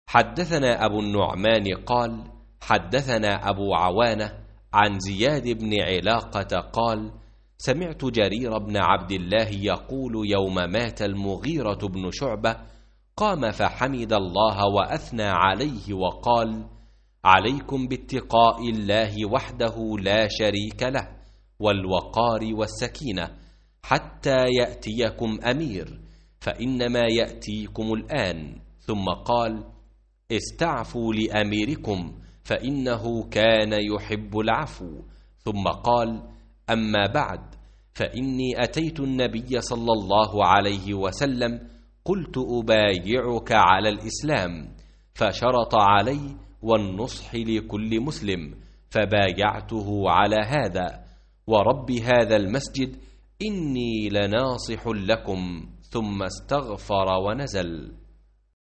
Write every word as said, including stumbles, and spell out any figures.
حدثنا أبو النعمان قال حدثنا أبو عوانة عن زياد بن علاقة قال سمعت جرير بن عبد الله يقول يوم مات المغيرة بن شعبة قام فحمد الله وأثنى عليه وقال عليكم باتقاء الله وحده لا شريك له والوقار والسكينة حتى يأتيكم أمير فإنما يأتيكم الآن. ثم قال استعفوا لأميركم فإنه كان يحب العفو. ثم قال أما بعد فإني أتيت النبي صلى الله عليه وسلم قلت أبايعك على الإسلام فشرط علي والنصح لكل مسلم فبايعته على هذا ورب هذا المسجد إني لناصح لكم. ثم استغفر ونزل.